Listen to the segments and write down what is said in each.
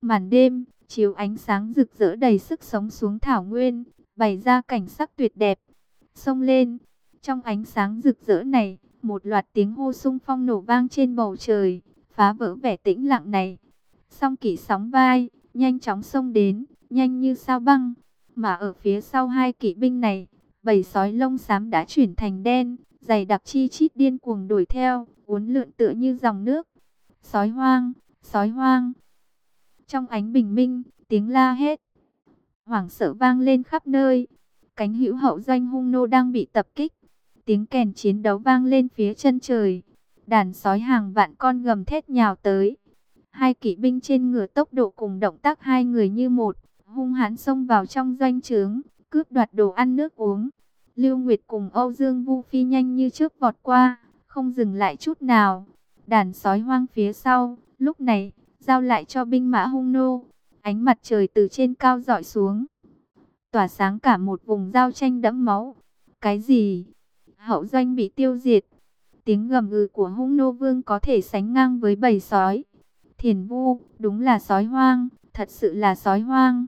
Màn đêm, chiếu ánh sáng rực rỡ đầy sức sống xuống thảo nguyên, bày ra cảnh sắc tuyệt đẹp. Xông lên, trong ánh sáng rực rỡ này, một loạt tiếng hô xung phong nổ vang trên bầu trời, phá vỡ vẻ tĩnh lặng này. Song Kỷ sóng vai, nhanh chóng xông đến, nhanh như sao băng. Mà ở phía sau hai kỵ binh này, bầy sói lông xám đã chuyển thành đen, dày đặc chi chít điên cuồng đuổi theo, uốn lượn tựa như dòng nước. Sói hoang, sói hoang. Trong ánh bình minh, tiếng la hét hoảng sợ vang lên khắp nơi. Cánh hữu hậu doanh hung nô đang bị tập kích. Tiếng kèn chiến đấu vang lên phía chân trời. Đàn sói hàng vạn con gầm thét nhào tới. Hai kỵ binh trên ngựa tốc độ cùng động tác hai người như một, hung hãn xông vào trong doanh trướng, cướp đoạt đồ ăn nước uống. Lưu Nguyệt cùng Âu Dương Vu Phi nhanh như chớp vọt qua, không dừng lại chút nào. Đàn sói hoang phía sau, lúc này, giao lại cho binh mã hung nô. Ánh mặt trời từ trên cao rọi xuống, tỏa sáng cả một vùng giao tranh đẫm máu. Cái gì? Hậu doanh bị tiêu diệt. Tiếng gầm gừ của hung nô vương có thể sánh ngang với bầy sói. Thiền Vu, đúng là sói hoang, thật sự là sói hoang.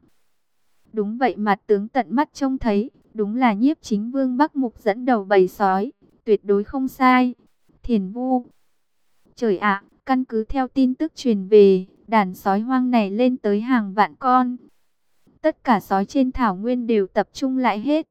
Đúng vậy, mặt tướng tận mắt trông thấy, đúng là Nhiếp Chính Vương Bắc Mục dẫn đầu bầy sói, tuyệt đối không sai. Thiền Vu, trời ạ, căn cứ theo tin tức truyền về, đàn sói hoang này lên tới hàng vạn con. Tất cả sói trên thảo nguyên đều tập trung lại hết.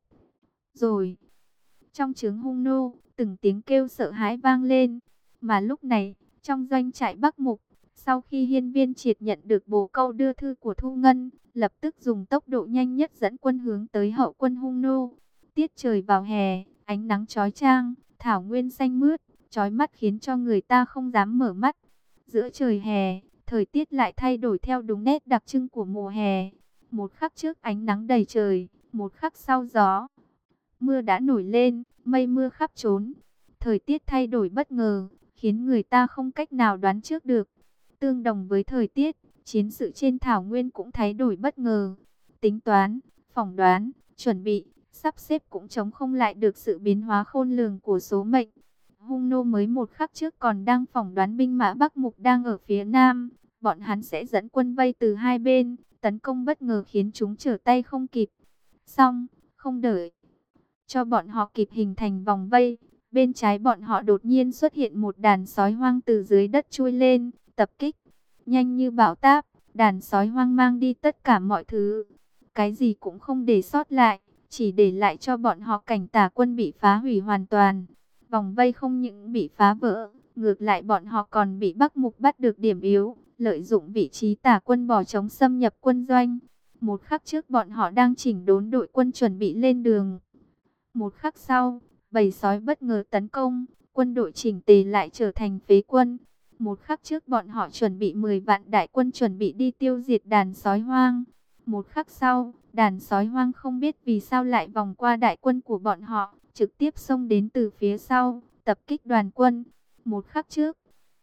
Rồi, trong trướng hung nô, từng tiếng kêu sợ hãi vang lên. Mà lúc này, trong doanh trại Bắc Mục, sau khi Hiên Viên Triệt nhận được bồ câu đưa thư của Thu Ngân, lập tức dùng tốc độ nhanh nhất dẫn quân hướng tới hậu quân hung nô. Tiết trời vào hè, ánh nắng chói chang, thảo nguyên xanh mướt, chói mắt khiến cho người ta không dám mở mắt. Giữa trời hè, thời tiết lại thay đổi theo đúng nét đặc trưng của mùa hè. Một khắc trước ánh nắng đầy trời, một khắc sau gió mưa đã nổi lên, mây mưa khắp trốn. Thời tiết thay đổi bất ngờ, khiến người ta không cách nào đoán trước được. Tương đồng với thời tiết, chiến sự trên thảo nguyên cũng thay đổi bất ngờ. Tính toán, phỏng đoán, chuẩn bị, sắp xếp cũng chống không lại được sự biến hóa khôn lường của số mệnh. Hung nô mới một khắc trước còn đang phỏng đoán binh mã Bắc Mục đang ở phía nam. Bọn hắn sẽ dẫn quân vây từ hai bên, tấn công bất ngờ khiến chúng trở tay không kịp. Xong, không đợi cho bọn họ kịp hình thành vòng vây, bên trái bọn họ đột nhiên xuất hiện một đàn sói hoang từ dưới đất chui lên, tập kích. Nhanh như bão táp, đàn sói hoang mang đi tất cả mọi thứ. Cái gì cũng không để sót lại, chỉ để lại cho bọn họ cảnh tả quân bị phá hủy hoàn toàn. Vòng vây không những bị phá vỡ, ngược lại bọn họ còn bị Bắc Mục bắt được điểm yếu, lợi dụng vị trí tả quân bỏ trống xâm nhập quân doanh. Một khắc trước bọn họ đang chỉnh đốn đội quân chuẩn bị lên đường. Một khắc sau, bầy sói bất ngờ tấn công, quân đội chỉnh tề lại trở thành phế quân. Một khắc trước bọn họ chuẩn bị 10 vạn đại quân chuẩn bị đi tiêu diệt đàn sói hoang. Một khắc sau, đàn sói hoang không biết vì sao lại vòng qua đại quân của bọn họ, trực tiếp xông đến từ phía sau, tập kích đoàn quân. Một khắc trước,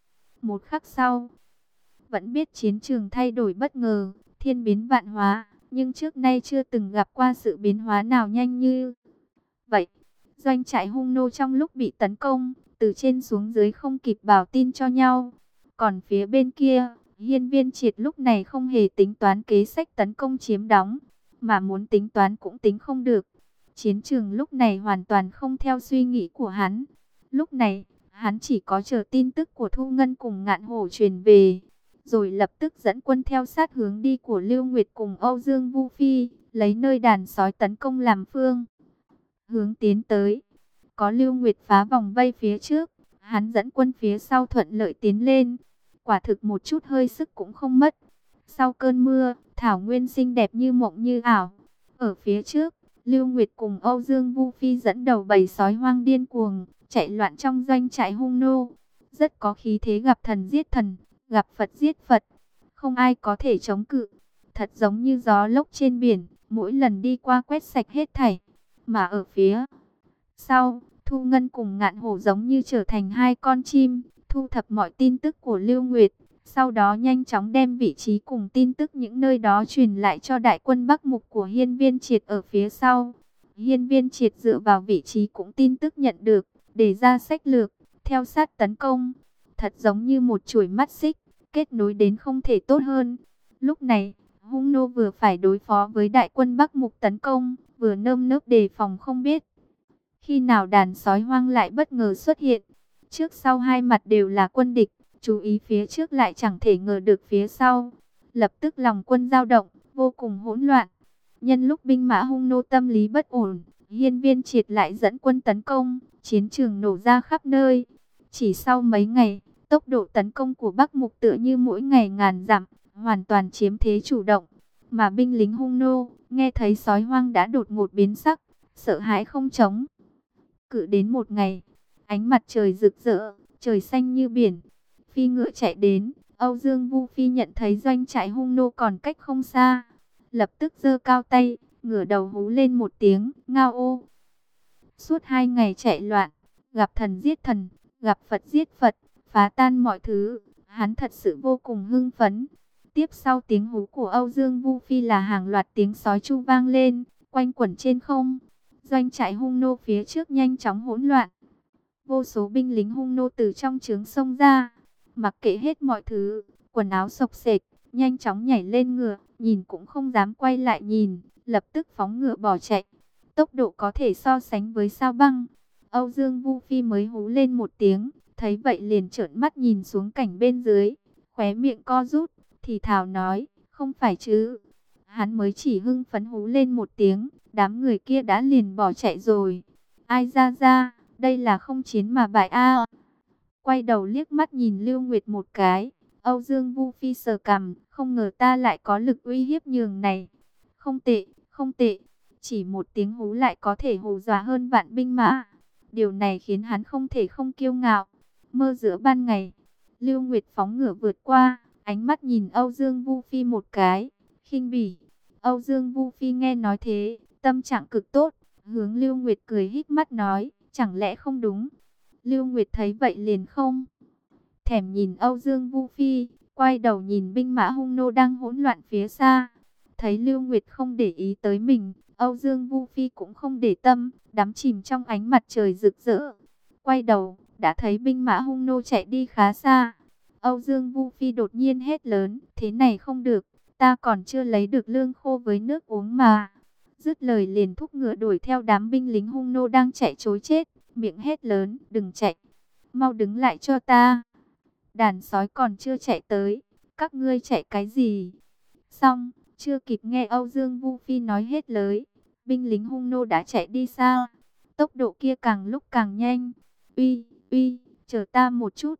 một khắc sau, vẫn biết chiến trường thay đổi bất ngờ, thiên biến vạn hóa, nhưng trước nay chưa từng gặp qua sự biến hóa nào nhanh như vậy. Doanh trại hung nô trong lúc bị tấn công, từ trên xuống dưới không kịp báo tin cho nhau. Còn phía bên kia, Hiên Viên Triệt lúc này không hề tính toán kế sách tấn công chiếm đóng, mà muốn tính toán cũng tính không được. Chiến trường lúc này hoàn toàn không theo suy nghĩ của hắn. Lúc này, hắn chỉ có chờ tin tức của Thu Ngân cùng Ngạn Hổ truyền về, rồi lập tức dẫn quân theo sát hướng đi của Lưu Nguyệt cùng Âu Dương Vu Phi, lấy nơi đàn sói tấn công làm phương hướng tiến tới. Có Lưu Nguyệt phá vòng vây phía trước, hắn dẫn quân phía sau thuận lợi tiến lên. Quả thực một chút hơi sức cũng không mất. Sau cơn mưa, thảo nguyên xinh đẹp như mộng như ảo. Ở phía trước, Lưu Nguyệt cùng Âu Dương Vu Phi dẫn đầu bầy sói hoang điên cuồng, chạy loạn trong doanh trại hung nô. Rất có khí thế gặp thần giết thần, gặp Phật giết Phật. Không ai có thể chống cự. Thật giống như gió lốc trên biển, mỗi lần đi qua quét sạch hết thảy. Mà ở phía sau, Thu Ngân cùng Ngạn Hổ giống như trở thành hai con chim, thu thập mọi tin tức của Lưu Nguyệt, sau đó nhanh chóng đem vị trí cùng tin tức những nơi đó truyền lại cho đại quân Bắc Mục của Hiên Viên Triệt ở phía sau. Hiên Viên Triệt dựa vào vị trí cũng tin tức nhận được, để ra sách lược, theo sát tấn công. Thật giống như một chuỗi mắt xích, kết nối đến không thể tốt hơn. Lúc này, Hung nô vừa phải đối phó với đại quân Bắc Mục tấn công, vừa nơm nớp đề phòng không biết khi nào đàn sói hoang lại bất ngờ xuất hiện. Trước sau hai mặt đều là quân địch, chú ý phía trước lại chẳng thể ngờ được phía sau. Lập tức lòng quân dao động, vô cùng hỗn loạn. Nhân lúc binh mã Hung nô tâm lý bất ổn, Hiên Viên Triệt lại dẫn quân tấn công, chiến trường nổ ra khắp nơi. Chỉ sau mấy ngày, tốc độ tấn công của Bắc Mục tựa như mỗi ngày ngàn dặm, hoàn toàn chiếm thế chủ động. Mà binh lính Hung nô, nghe thấy sói hoang đã đột ngột biến sắc, sợ hãi không chống cự đến một ngày. Ánh mặt trời rực rỡ, trời xanh như biển. Phi ngựa chạy đến, Âu Dương Vu Phi nhận thấy doanh trại Hung nô còn cách không xa. Lập tức giơ cao tay, ngửa đầu hú lên một tiếng, ngao ô. Suốt 2 ngày chạy loạn, gặp thần giết thần, gặp Phật giết Phật, phá tan mọi thứ. Hắn thật sự vô cùng hưng phấn. Tiếp sau tiếng hú của Âu Dương Vu Phi là hàng loạt tiếng sói tru vang lên, quanh quẩn trên không. Doanh trại Hung nô phía trước nhanh chóng hỗn loạn. Vô số binh lính Hung nô từ trong trướng xông ra, mặc kệ hết mọi thứ, quần áo xộc xệch, nhanh chóng nhảy lên ngựa, nhìn cũng không dám quay lại nhìn, lập tức phóng ngựa bỏ chạy. Tốc độ có thể so sánh với sao băng. Âu Dương Vu Phi mới hú lên một tiếng, thấy vậy liền trợn mắt nhìn xuống cảnh bên dưới, khóe miệng co rút, thì thào nói, không phải chứ. Hắn mới chỉ hưng phấn hú lên một tiếng, đám người kia đã liền bỏ chạy rồi. Ai ra ra, đây là không chiến mà bại a. Quay đầu liếc mắt nhìn Lưu Nguyệt một cái, Âu Dương Vu Phi sờ cằm, không ngờ ta lại có lực uy hiếp nhường này. Không tệ, không tệ, chỉ một tiếng hú lại có thể hù dọa hơn vạn binh mã. Điều này khiến hắn không thể không kiêu ngạo. Mơ giữa ban ngày, Lưu Nguyệt phóng ngựa vượt qua, ánh mắt nhìn Âu Dương Vu Phi một cái, khinh bỉ. Âu Dương Vu Phi nghe nói thế, tâm trạng cực tốt, hướng Lưu Nguyệt cười híp mắt nói, chẳng lẽ không đúng. Lưu Nguyệt thấy vậy liền không thèm nhìn Âu Dương Vu Phi, quay đầu nhìn binh mã Hung nô đang hỗn loạn phía xa. Thấy Lưu Nguyệt không để ý tới mình, Âu Dương Vu Phi cũng không để tâm, đắm chìm trong ánh mặt trời rực rỡ. Quay đầu, đã thấy binh mã Hung nô chạy đi khá xa. Âu Dương Vu Phi đột nhiên hét lớn, thế này không được, ta còn chưa lấy được lương khô với nước uống mà. Dứt lời liền thúc ngựa đuổi theo đám binh lính Hung nô đang chạy trối chết, miệng hét lớn, đừng chạy, mau đứng lại cho ta. Đàn sói còn chưa chạy tới, các ngươi chạy cái gì? Xong, chưa kịp nghe Âu Dương Vu Phi nói hết lời, binh lính Hung nô đã chạy đi xa. Tốc độ kia càng lúc càng nhanh. Uy, uy, chờ ta một chút.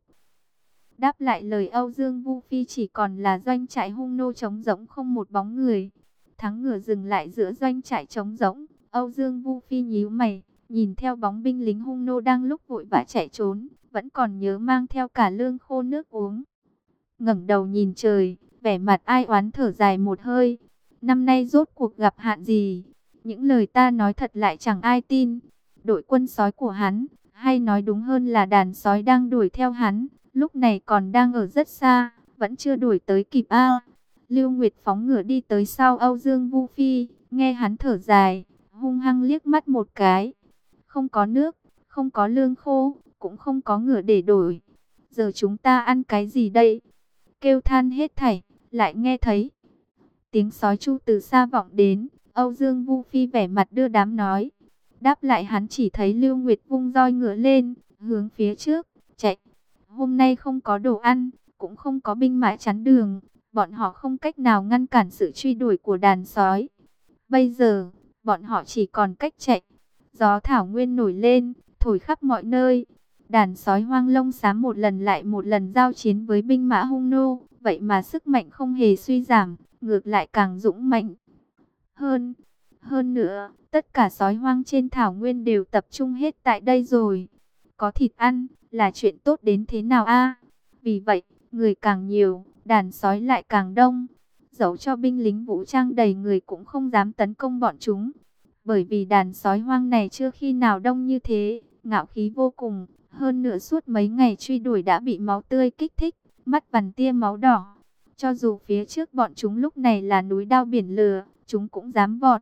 Đáp lại lời Âu Dương Vu Phi chỉ còn là doanh trại Hung nô trống rỗng không một bóng người. Thắng ngựa dừng lại giữa doanh trại trống rỗng. Âu Dương Vu Phi nhíu mày, nhìn theo bóng binh lính Hung nô đang lúc vội vã chạy trốn, vẫn còn nhớ mang theo cả lương khô nước uống. Ngẩng đầu nhìn trời, vẻ mặt ai oán thở dài một hơi. Năm nay rốt cuộc gặp hạn gì? Những lời ta nói thật lại chẳng ai tin. Đội quân sói của hắn, hay nói đúng hơn là đàn sói đang đuổi theo hắn, lúc này còn đang ở rất xa, vẫn chưa đuổi tới kịp a. Lưu Nguyệt phóng ngựa đi tới sau Âu Dương Vu Phi, nghe hắn thở dài, hung hăng liếc mắt một cái. Không có nước, không có lương khô, cũng không có ngựa để đổi. Giờ chúng ta ăn cái gì đây? Kêu than hết thảy, lại nghe thấy tiếng sói tru từ xa vọng đến. Âu Dương Vu Phi vẻ mặt đưa đám nói. Đáp lại hắn chỉ thấy Lưu Nguyệt vung roi ngựa lên, hướng phía trước, chạy. Hôm nay không có đồ ăn, cũng không có binh mã chắn đường, bọn họ không cách nào ngăn cản sự truy đuổi của đàn sói. Bây giờ, bọn họ chỉ còn cách chạy. Gió thảo nguyên nổi lên, thổi khắp mọi nơi. Đàn sói hoang lông xám một lần lại một lần giao chiến với binh mã Hung nô, vậy mà sức mạnh không hề suy giảm, ngược lại càng dũng mạnh hơn. Hơn nữa, tất cả sói hoang trên thảo nguyên đều tập trung hết tại đây rồi. Có thịt ăn, là chuyện tốt đến thế nào a? Vì vậy, người càng nhiều, đàn sói lại càng đông. Dẫu cho binh lính vũ trang đầy người cũng không dám tấn công bọn chúng. Bởi vì đàn sói hoang này chưa khi nào đông như thế, ngạo khí vô cùng. Hơn nữa suốt mấy ngày truy đuổi đã bị máu tươi kích thích, mắt vằn tia máu đỏ. Cho dù phía trước bọn chúng lúc này là núi đao biển lửa, chúng cũng dám vọt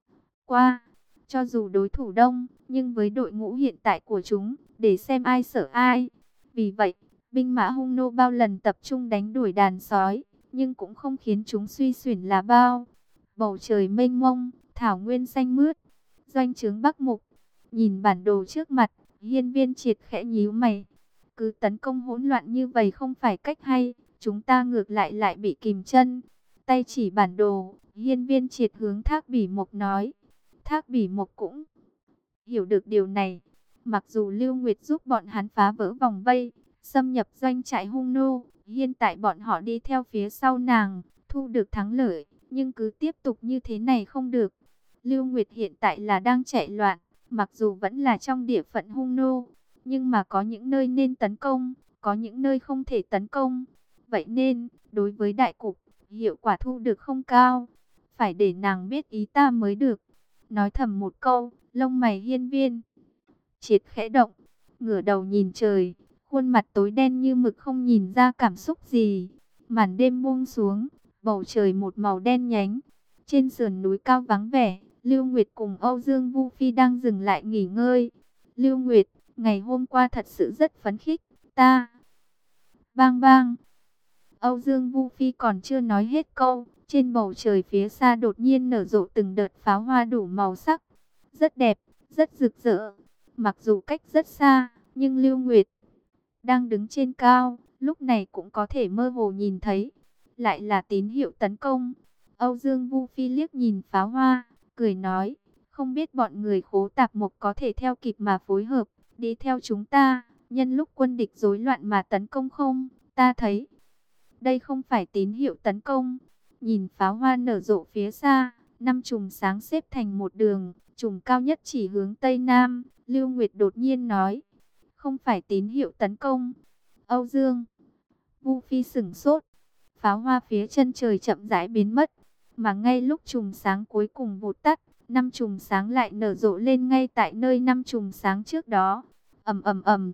qua. Cho dù đối thủ đông, nhưng với đội ngũ hiện tại của chúng, để xem ai sợ ai. Vì vậy, binh mã Hung nô bao lần tập trung đánh đuổi đàn sói, nhưng cũng không khiến chúng suy xuyển là bao. Bầu trời mênh mông, thảo nguyên xanh mướt, doanh trướng Bắc Mục. Nhìn bản đồ trước mặt, Hiên Viên Triệt khẽ nhíu mày. Cứ tấn công hỗn loạn như vậy không phải cách hay, chúng ta ngược lại bị kìm chân. Tay chỉ bản đồ, Hiên Viên Triệt hướng Thác Bỉ Mộc nói. Thác Bỉ Mộc cũng hiểu được điều này. Mặc dù Lưu Nguyệt giúp bọn hắn phá vỡ vòng vây, xâm nhập doanh trại hung nô, hiện tại bọn họ đi theo phía sau nàng, thu được thắng lợi, nhưng cứ tiếp tục như thế này không được. Lưu Nguyệt hiện tại là đang chạy loạn, mặc dù vẫn là trong địa phận hung nô, nhưng mà có những nơi nên tấn công, có những nơi không thể tấn công. Vậy nên, đối với đại cục, hiệu quả thu được không cao. Phải để nàng biết ý ta mới được. Nói thầm một câu, lông mày Hiên Viên Triệt khẽ động, ngửa đầu nhìn trời, khuôn mặt tối đen như mực không nhìn ra cảm xúc gì. Màn đêm buông xuống, bầu trời một màu đen nhánh. Trên sườn núi cao vắng vẻ, Lưu Nguyệt cùng Âu Dương Vu Phi đang dừng lại nghỉ ngơi. Lưu Nguyệt, ngày hôm qua thật sự rất phấn khích, ta. Bang bang. Âu Dương Vu Phi còn chưa nói hết câu, trên bầu trời phía xa đột nhiên nở rộ từng đợt pháo hoa đủ màu sắc. Rất đẹp, rất rực rỡ. Mặc dù cách rất xa, nhưng Lưu Nguyệt đang đứng trên cao, lúc này cũng có thể mơ hồ nhìn thấy. Lại là tín hiệu tấn công. Âu Dương Vu Phi liếc nhìn pháo hoa, cười nói, không biết bọn người Khố Tạp Mộc có thể theo kịp mà phối hợp, đi theo chúng ta, nhân lúc quân địch rối loạn mà tấn công không? Ta thấy đây không phải tín hiệu tấn công. Nhìn pháo hoa nở rộ phía xa, 5 chùm sáng xếp thành một đường, chùm cao nhất chỉ hướng Tây Nam. Lưu Nguyệt đột nhiên nói, không phải tín hiệu tấn công. Âu Dương Vu Phi sửng sốt. Pháo hoa phía chân trời chậm rãi biến mất, mà ngay lúc chùm sáng cuối cùng vụt tắt, 5 chùm sáng lại nở rộ lên ngay tại nơi 5 chùm sáng trước đó. Ầm ầm ầm.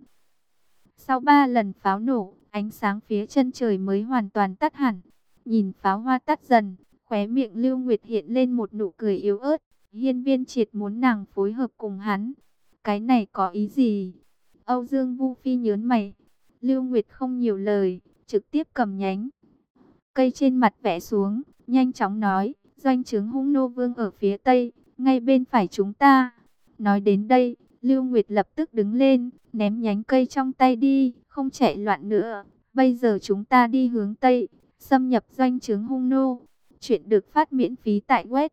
Sau 3 lần pháo nổ, ánh sáng phía chân trời mới hoàn toàn tắt hẳn. Nhìn pháo hoa tắt dần, khóe miệng Lưu Nguyệt hiện lên một nụ cười yếu ớt. Hiên Viên Triệt muốn nàng phối hợp cùng hắn. Cái này có ý gì? Âu Dương Vu Phi nhớn mày. Lưu Nguyệt không nhiều lời, trực tiếp cầm nhánh cây trên mặt vẽ xuống, nhanh chóng nói, doanh trướng hung nô vương ở phía tây, ngay bên phải chúng ta. Nói đến đây, Lưu Nguyệt lập tức đứng lên, ném nhánh cây trong tay đi, không chạy loạn nữa. Bây giờ chúng ta đi hướng tây, xâm nhập doanh trướng hung nô. Chuyện được phát miễn phí tại web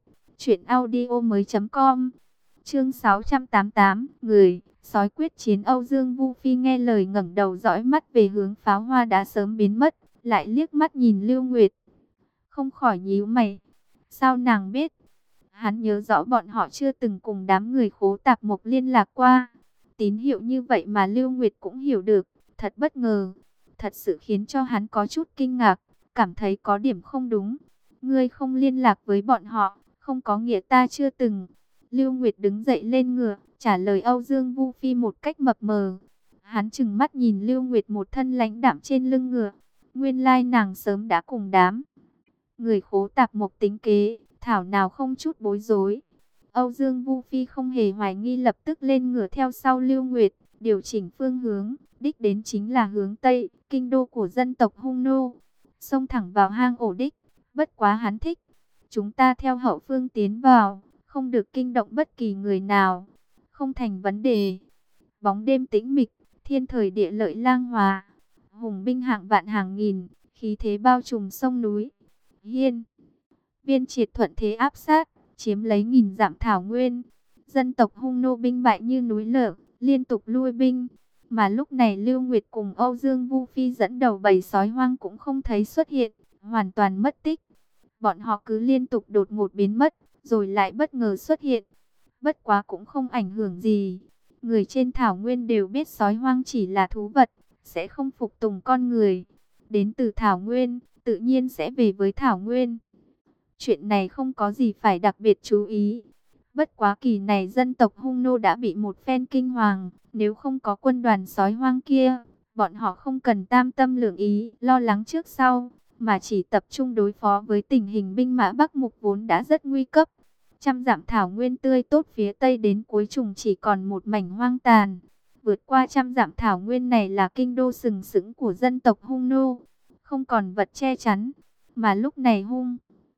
truyệnaudiomoi.com. Chương 688, người sói quyết chiến. Âu Dương Vu Phi nghe lời ngẩng đầu dõi mắt về hướng pháo hoa đã sớm biến mất, lại liếc mắt nhìn Lưu Nguyệt, không khỏi nhíu mày. Sao nàng biết? Hắn nhớ rõ bọn họ chưa từng cùng đám người Khố Tạp Mộc liên lạc qua. Tín hiệu như vậy mà Lưu Nguyệt cũng hiểu được, thật bất ngờ. Thật sự khiến cho hắn có chút kinh ngạc, cảm thấy có điểm không đúng. Ngươi không liên lạc với bọn họ, không có nghĩa ta chưa từng. Lưu Nguyệt đứng dậy lên ngựa, trả lời Âu Dương Vu Phi một cách mập mờ. Hắn trừng mắt nhìn Lưu Nguyệt một thân lãnh đạm trên lưng ngựa. Nguyên lai nàng sớm đã cùng đám người Khố Tạp Mộc tính kế, thảo nào không chút bối rối. Âu Dương Vu Phi không hề hoài nghi, lập tức lên ngựa theo sau Lưu Nguyệt, điều chỉnh phương hướng, đích đến chính là hướng Tây, kinh đô của dân tộc Hung nô. Xông thẳng vào hang ổ đích, bất quá hắn thích. Chúng ta theo hậu phương tiến vào, không được kinh động bất kỳ người nào, không thành vấn đề. Bóng đêm tĩnh mịch, thiên thời địa lợi lang hòa. Hùng binh hạng vạn hàng nghìn, khí thế bao trùm sông núi. Hiên Viên Triệt thuận thế áp sát, chiếm lấy nghìn dặm thảo nguyên. Dân tộc Hung nô binh bại như núi lở, liên tục lui binh. Mà lúc này Lưu Nguyệt cùng Âu Dương Vu Phi dẫn đầu bầy sói hoang cũng không thấy xuất hiện, hoàn toàn mất tích. Bọn họ cứ liên tục đột ngột biến mất, rồi lại bất ngờ xuất hiện. Bất quá cũng không ảnh hưởng gì. Người trên thảo nguyên đều biết sói hoang chỉ là thú vật, sẽ không phục tùng con người. Đến từ thảo nguyên, tự nhiên sẽ về với thảo nguyên. Chuyện này không có gì phải đặc biệt chú ý. Bất quá kỳ này dân tộc Hung nô đã bị một phen kinh hoàng. Nếu không có quân đoàn sói hoang kia, bọn họ không cần tam tâm lưỡng ý, lo lắng trước sau, mà chỉ tập trung đối phó với tình hình binh mã Bắc Mục vốn đã rất nguy cấp. Trăm dặm thảo nguyên tươi tốt phía tây đến cuối trùng chỉ còn một mảnh hoang tàn. Vượt qua trăm dặm thảo nguyên này là kinh đô sừng sững của dân tộc Hung nô, không còn vật che chắn. Mà lúc này Hung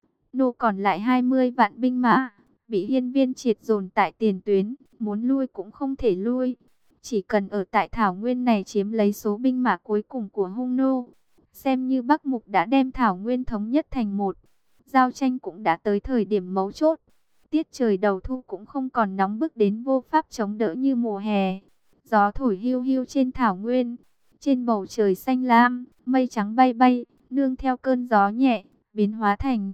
nô còn lại 20 vạn binh mã, bị Hiên Viên Triệt dồn tại tiền tuyến, muốn lui cũng không thể lui. Chỉ cần ở tại Thảo Nguyên này chiếm lấy số binh mã cuối cùng của Hung nô, xem như Bắc Mục đã đem Thảo Nguyên thống nhất thành một. Giao tranh cũng đã tới thời điểm mấu chốt. Tiết trời đầu thu cũng không còn nóng bức đến vô pháp chống đỡ như mùa hè. Gió thổi hiu hiu trên Thảo Nguyên, trên bầu trời xanh lam, mây trắng bay bay, nương theo cơn gió nhẹ, biến hóa thành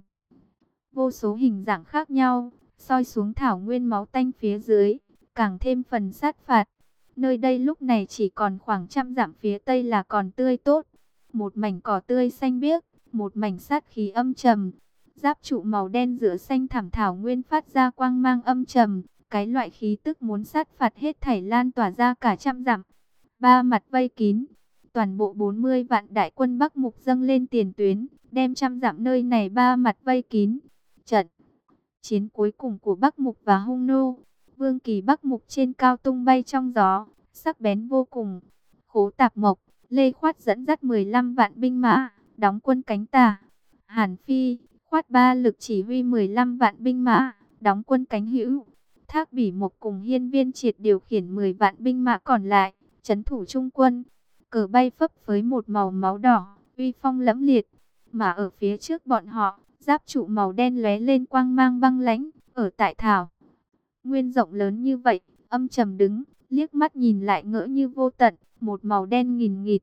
vô số hình dạng khác nhau, soi xuống Thảo Nguyên máu tanh phía dưới, càng thêm phần sát phạt. Nơi đây lúc này chỉ còn khoảng 100 dặm phía tây là còn tươi tốt. Một mảnh cỏ tươi xanh biếc, một mảnh sát khí âm trầm. Giáp trụ màu đen giữa xanh thẳm Thảo Nguyên phát ra quang mang âm trầm. Cái loại khí tức muốn sát phạt hết thảy lan tỏa ra cả 100 dặm. Ba mặt vây kín. Toàn bộ 40 vạn đại quân Bắc Mục dâng lên tiền tuyến, đem 100 dặm nơi này ba mặt vây kín. Trận chiến cuối cùng của Bắc Mục và Hung nô. Vương kỳ Bắc Mục trên cao tung bay trong gió, sắc bén vô cùng. Khố Tạp Mộc, Lê Khoát dẫn dắt 15 vạn binh mã, đóng quân cánh tả. Hàn Phi, Khoát Ba Lực chỉ huy 15 vạn binh mã, đóng quân cánh hữu. Thác Bỉ Mộc cùng Hiên Viên Triệt điều khiển 10 vạn binh mã còn lại, trấn thủ trung quân. Cờ bay phấp phới một màu máu đỏ, uy phong lẫm liệt. Mà ở phía trước bọn họ, giáp trụ màu đen lóe lên quang mang băng lãnh, ở tại Thảo Nguyên rộng lớn như vậy, âm trầm đứng, liếc mắt nhìn lại ngỡ như vô tận, một màu đen nghìn nghịt.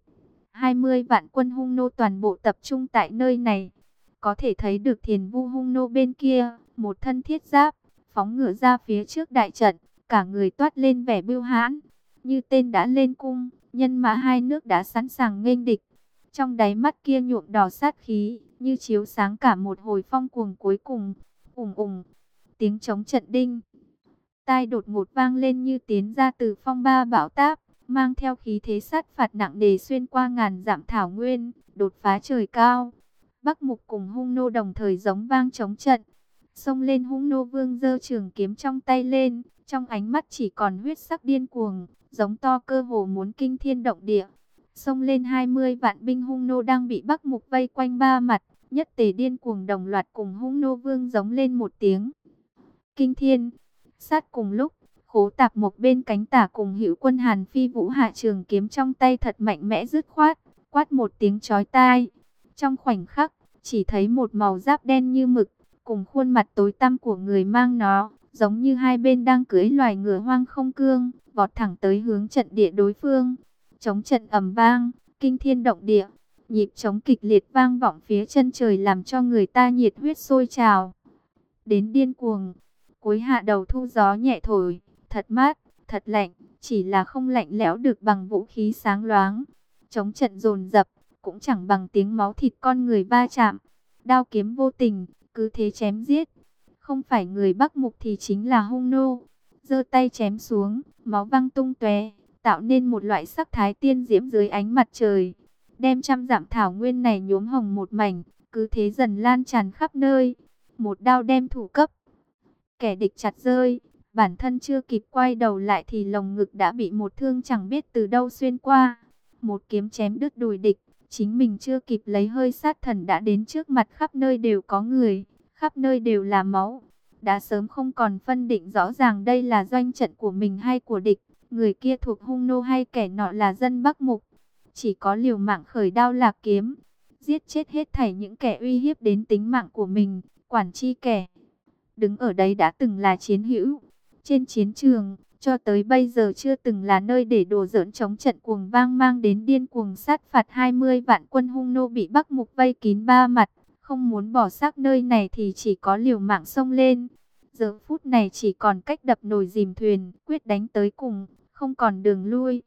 20 vạn quân Hung nô toàn bộ tập trung tại nơi này. Có thể thấy được Thiền Vu Hung nô bên kia, một thân thiết giáp, phóng ngựa ra phía trước đại trận, cả người toát lên vẻ bưu hãn, như tên đã lên cung, nhân mã hai nước đã sẵn sàng nghênh địch. Trong đáy mắt kia nhuộm đỏ sát khí, như chiếu sáng cả một hồi phong cuồng cuối cùng. Ùng ùng, tiếng trống trận đinh tai đột ngột vang lên như tiến ra từ phong ba bão táp, mang theo khí thế sát phạt nặng nề xuyên qua ngàn dặm Thảo Nguyên, đột phá trời cao. Bắc Mục cùng Hung nô đồng thời giống vang trống trận. Xông lên Hung nô vương giơ trường kiếm trong tay lên, trong ánh mắt chỉ còn huyết sắc điên cuồng, giống to cơ hồ muốn kinh thiên động địa. Xông lên 20 vạn binh Hung nô đang bị Bắc Mục vây quanh ba mặt, nhất tề điên cuồng đồng loạt cùng Hung nô vương giống lên một tiếng kinh thiên. Sát cùng lúc, Khố Tạp Mộc bên cánh tả cùng hữu quân Hàn Phi vũ hạ trường kiếm trong tay thật mạnh mẽ dứt khoát, quát một tiếng chói tai. Trong khoảnh khắc, chỉ thấy một màu giáp đen như mực, cùng khuôn mặt tối tăm của người mang nó, giống như hai bên đang cưỡi loài ngựa hoang không cương, vọt thẳng tới hướng trận địa đối phương. Trống trận ầm vang, kinh thiên động địa, nhịp trống kịch liệt vang vọng phía chân trời làm cho người ta nhiệt huyết sôi trào. Đến điên cuồng, cuối hạ đầu thu gió nhẹ thổi, thật mát, thật lạnh, chỉ là không lạnh lẽo được bằng vũ khí sáng loáng. Trống trận dồn dập, cũng chẳng bằng tiếng máu thịt con người va chạm. Đao kiếm vô tình, cứ thế chém giết. Không phải người Bắc Mục thì chính là Hung nô. Giơ tay chém xuống, máu văng tung tóe, tạo nên một loại sắc thái tiên diễm dưới ánh mặt trời. Đem 100 dặm Thảo Nguyên này nhuốm hồng một mảnh, cứ thế dần lan tràn khắp nơi. Một đao đem thủ cấp kẻ địch chặt rơi, bản thân chưa kịp quay đầu lại thì lồng ngực đã bị một thương chẳng biết từ đâu xuyên qua. Một kiếm chém đứt đùi địch, chính mình chưa kịp lấy hơi sát thần đã đến trước mặt, khắp nơi đều có người, khắp nơi đều là máu. Đã sớm không còn phân định rõ ràng đây là doanh trận của mình hay của địch, người kia thuộc Hung nô hay kẻ nọ là dân Bắc Mục. Chỉ có liều mạng khởi đao lạc kiếm, giết chết hết thảy những kẻ uy hiếp đến tính mạng của mình, quản chi kẻ đứng ở đấy đã từng là chiến hữu. Trên chiến trường, cho tới bây giờ chưa từng là nơi để đùa giỡn. Chống trận cuồng vang mang đến điên cuồng sát phạt. 20 vạn quân Hung nô bị Bắc Mục vây kín ba mặt, không muốn bỏ xác nơi này thì chỉ có liều mạng xông lên. Giờ phút này chỉ còn cách đập nồi dìm thuyền, quyết đánh tới cùng, không còn đường lui.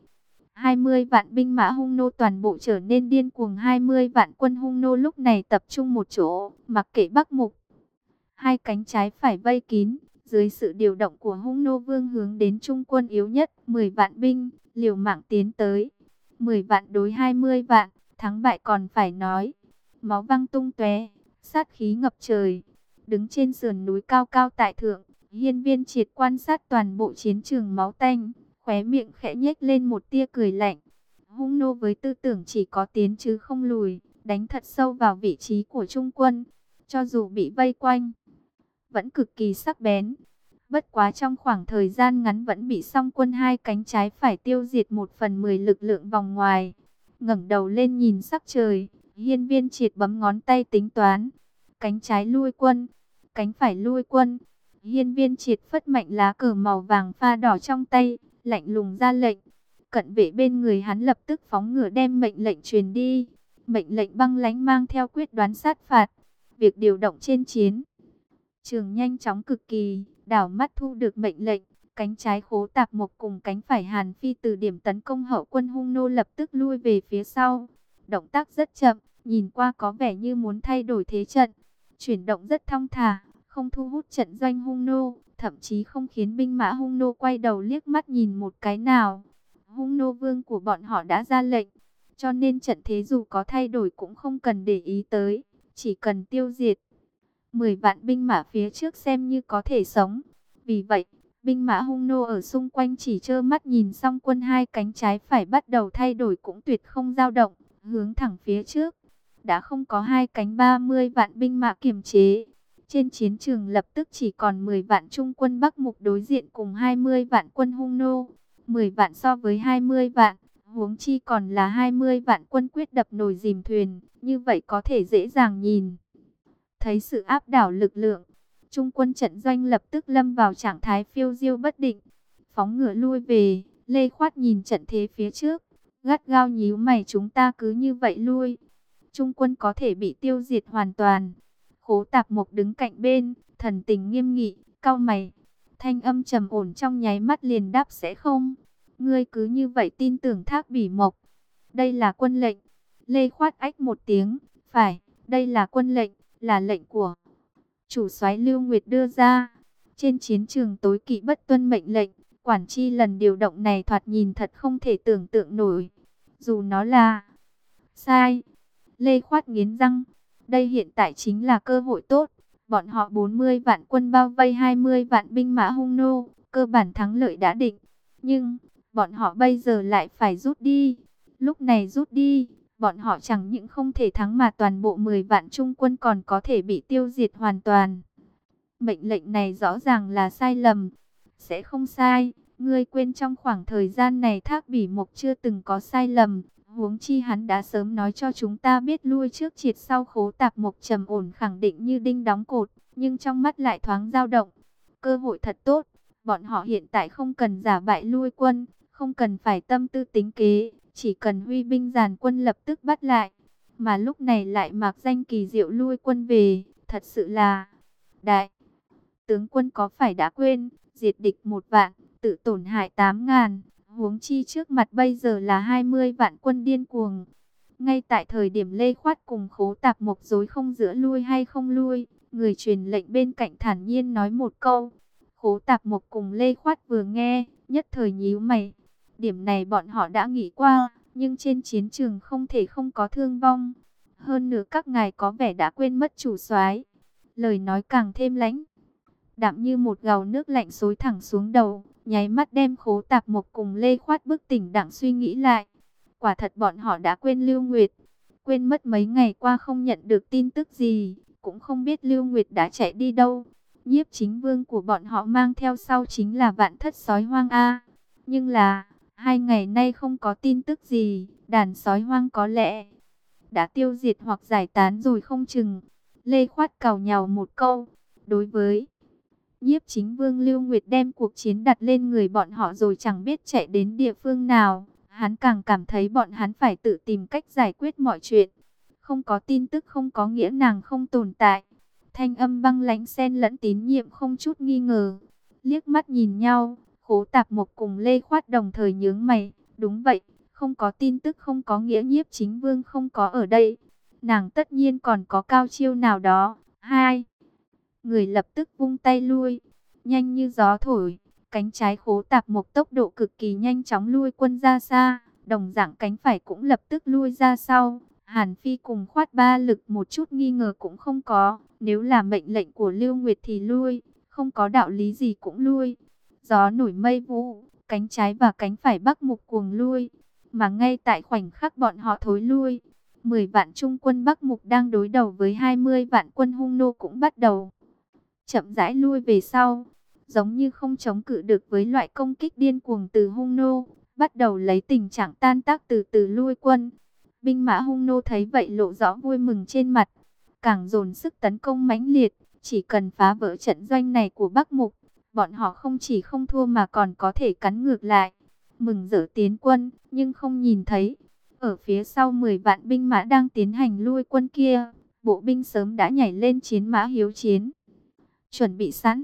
20 vạn binh mã Hung nô toàn bộ trở nên điên cuồng. 20 vạn quân Hung nô lúc này tập trung một chỗ, mặc kệ Bắc Mục. Hai cánh trái phải vây kín, dưới sự điều động của Hung nô vương hướng đến trung quân yếu nhất, 10 vạn binh, liều mạng tiến tới. 10 vạn đối 20 vạn, thắng bại còn phải nói. Máu văng tung tóe, sát khí ngập trời. Đứng trên sườn núi cao cao tại thượng, Hiên Viên Triệt quan sát toàn bộ chiến trường máu tanh, khóe miệng khẽ nhếch lên một tia cười lạnh. Hung nô với tư tưởng chỉ có tiến chứ không lùi, đánh thật sâu vào vị trí của Trung quân. Cho dù bị vây quanh, vẫn cực kỳ sắc bén. Bất quá trong khoảng thời gian ngắn vẫn bị Song quân hai cánh trái phải tiêu diệt 1/10 lực lượng vòng ngoài. Ngẩng đầu lên nhìn sắc trời, Hiên Viên Triệt bấm ngón tay tính toán. Cánh trái lui quân, cánh phải lui quân. Hiên Viên Triệt phất mạnh lá cờ màu vàng pha đỏ trong tay, lạnh lùng ra lệnh. Cận vệ bên người hắn lập tức phóng ngựa đem mệnh lệnh truyền đi. Mệnh lệnh băng lãnh mang theo quyết đoán sát phạt. Việc điều động trên chiến trường nhanh chóng cực kỳ, đảo mắt thu được mệnh lệnh. Cánh trái Khố Tạp Mộc cùng cánh phải Hàn Phi từ điểm tấn công hậu quân Hung Nô lập tức lui về phía sau. Động tác rất chậm, nhìn qua có vẻ như muốn thay đổi thế trận. Chuyển động rất thong thả, không thu hút trận doanh Hung Nô, thậm chí không khiến binh mã Hung Nô quay đầu liếc mắt nhìn một cái nào. Hung Nô vương của bọn họ đã ra lệnh, cho nên trận thế dù có thay đổi cũng không cần để ý tới, chỉ cần tiêu diệt 10 vạn binh mã phía trước xem như có thể sống. Vì vậy, binh mã Hung Nô ở xung quanh chỉ trơ mắt nhìn Song quân hai cánh trái phải bắt đầu thay đổi cũng tuyệt không dao động, hướng thẳng phía trước. Đã không có hai cánh 30 vạn binh mã kiềm chế. Trên chiến trường lập tức chỉ còn 10 vạn Trung quân Bắc Mục đối diện cùng 20 vạn quân Hung Nô. 10 vạn so với 20 vạn, huống chi còn là 20 vạn quân quyết đập nồi dìm thuyền, như vậy có thể dễ dàng nhìn thấy sự áp đảo lực lượng. Trung quân trận doanh lập tức lâm vào trạng thái phiêu diêu bất định, phóng ngựa lui về. Lê Khoát nhìn trận thế phía trước, gắt gao nhíu mày, chúng ta cứ như vậy lui, Trung quân có thể bị tiêu diệt hoàn toàn. Khố Tạp Mộc đứng cạnh bên, thần tình nghiêm nghị, cau mày, thanh âm trầm ổn trong nháy mắt liền đáp sẽ không. Ngươi cứ như vậy tin tưởng Thác Bỉ Mộc? Đây là quân lệnh. Lê Khoát ách một tiếng, phải, đây là quân lệnh, là lệnh của chủ soái Lưu Nguyệt đưa ra. Trên chiến trường tối kỵ bất tuân mệnh lệnh, quản chi lần điều động này thoạt nhìn thật không thể tưởng tượng nổi. Dù nó là sai, Lê Khoát nghiến răng, đây hiện tại chính là cơ hội tốt. Bọn họ 40 vạn quân bao vây 20 vạn binh mã Hung Nô, cơ bản thắng lợi đã định. Nhưng, bọn họ bây giờ lại phải rút đi. Lúc này rút đi, bọn họ chẳng những không thể thắng mà toàn bộ 10 vạn Trung quân còn có thể bị tiêu diệt hoàn toàn. Mệnh lệnh này rõ ràng là sai lầm. Sẽ không sai, ngươi quên trong khoảng thời gian này Thác Bỉ Mộc chưa từng có sai lầm. Huống chi hắn đã sớm nói cho chúng ta biết lui trước triệt sau. Khố Tạp Mộc trầm ổn khẳng định như đinh đóng cột, nhưng trong mắt lại thoáng dao động. Cơ hội thật tốt, bọn họ hiện tại không cần giả bại lui quân, không cần phải tâm tư tính kế, chỉ cần huy binh dàn quân lập tức bắt lại. Mà lúc này lại mặc danh kỳ diệu lui quân về, thật sự là đại tướng quân có phải đã quên, diệt địch 1 vạn, tự tổn hại 8.000, huống chi trước mặt bây giờ là 20 vạn quân điên cuồng. Ngay tại thời điểm Lê Khoát cùng Khố Tạp Mộc rối không giữa lui hay không lui, người truyền lệnh bên cạnh thản nhiên nói một câu. Khố Tạp Mộc cùng Lê Khoát vừa nghe, nhất thời nhíu mày. Điểm này bọn họ đã nghĩ qua, nhưng trên chiến trường không thể không có thương vong. Hơn nữa các ngài có vẻ đã quên mất chủ soái. Lời nói càng thêm lãnh đạm như một gào nước lạnh xối thẳng xuống đầu, nháy mắt đem Khố Tạp Mộc cùng Lê Khoát bức tỉnh đặng suy nghĩ lại. Quả thật bọn họ đã quên Lưu Nguyệt, quên mất mấy ngày qua không nhận được tin tức gì, cũng không biết Lưu Nguyệt đã chạy đi đâu. Nhiếp chính vương của bọn họ mang theo sau chính là Vạn Thất sói hoang A. Nhưng là, 2 ngày nay không có tin tức gì, đàn sói hoang có lẽ đã tiêu diệt hoặc giải tán rồi không chừng. Lê Khoát càu nhàu một câu, đối với Nhiếp chính vương Lưu Nguyệt đem cuộc chiến đặt lên người bọn họ rồi chẳng biết chạy đến địa phương nào. Hắn càng cảm thấy bọn hắn phải tự tìm cách giải quyết mọi chuyện. Không có tin tức không có nghĩa nàng không tồn tại. Thanh âm băng lãnh xen lẫn tín nhiệm không chút nghi ngờ. Liếc mắt nhìn nhau, Khố Tạp Mộc cùng Lê Khoát đồng thời nhướng mày. Đúng vậy, không có tin tức không có nghĩa nhiếp chính vương không có ở đây. Nàng tất nhiên còn có cao chiêu nào đó. Hai người lập tức vung tay lui, nhanh như gió thổi. Cánh trái Khố Tạp Mộc tốc độ cực kỳ nhanh chóng lui quân ra xa, đồng dạng cánh phải cũng lập tức lui ra sau. Hàn Phi cùng Khoát ba lực một chút nghi ngờ cũng không có, nếu là mệnh lệnh của Lưu Nguyệt thì lui, không có đạo lý gì cũng lui. Gió nổi mây vũ, cánh trái và cánh phải Bắc Mục cuồng lui, mà ngay tại khoảnh khắc bọn họ thối lui, 10 vạn trung quân Bắc Mục đang đối đầu với 20 vạn quân Hung nô cũng bắt đầu chậm rãi lui về sau, giống như không chống cự được với loại công kích điên cuồng từ Hung nô, bắt đầu lấy tình trạng tan tác từ từ lui quân. Binh mã Hung nô thấy vậy lộ rõ vui mừng trên mặt, càng dồn sức tấn công mãnh liệt, chỉ cần phá vỡ trận doanh này của Bắc Mục, bọn họ không chỉ không thua mà còn có thể cắn ngược lại. Mừng rỡ tiến quân, nhưng không nhìn thấy ở phía sau 10 vạn binh mã đang tiến hành lui quân kia, bộ binh sớm đã nhảy lên chiến mã hiếu chiến, chuẩn bị sẵn,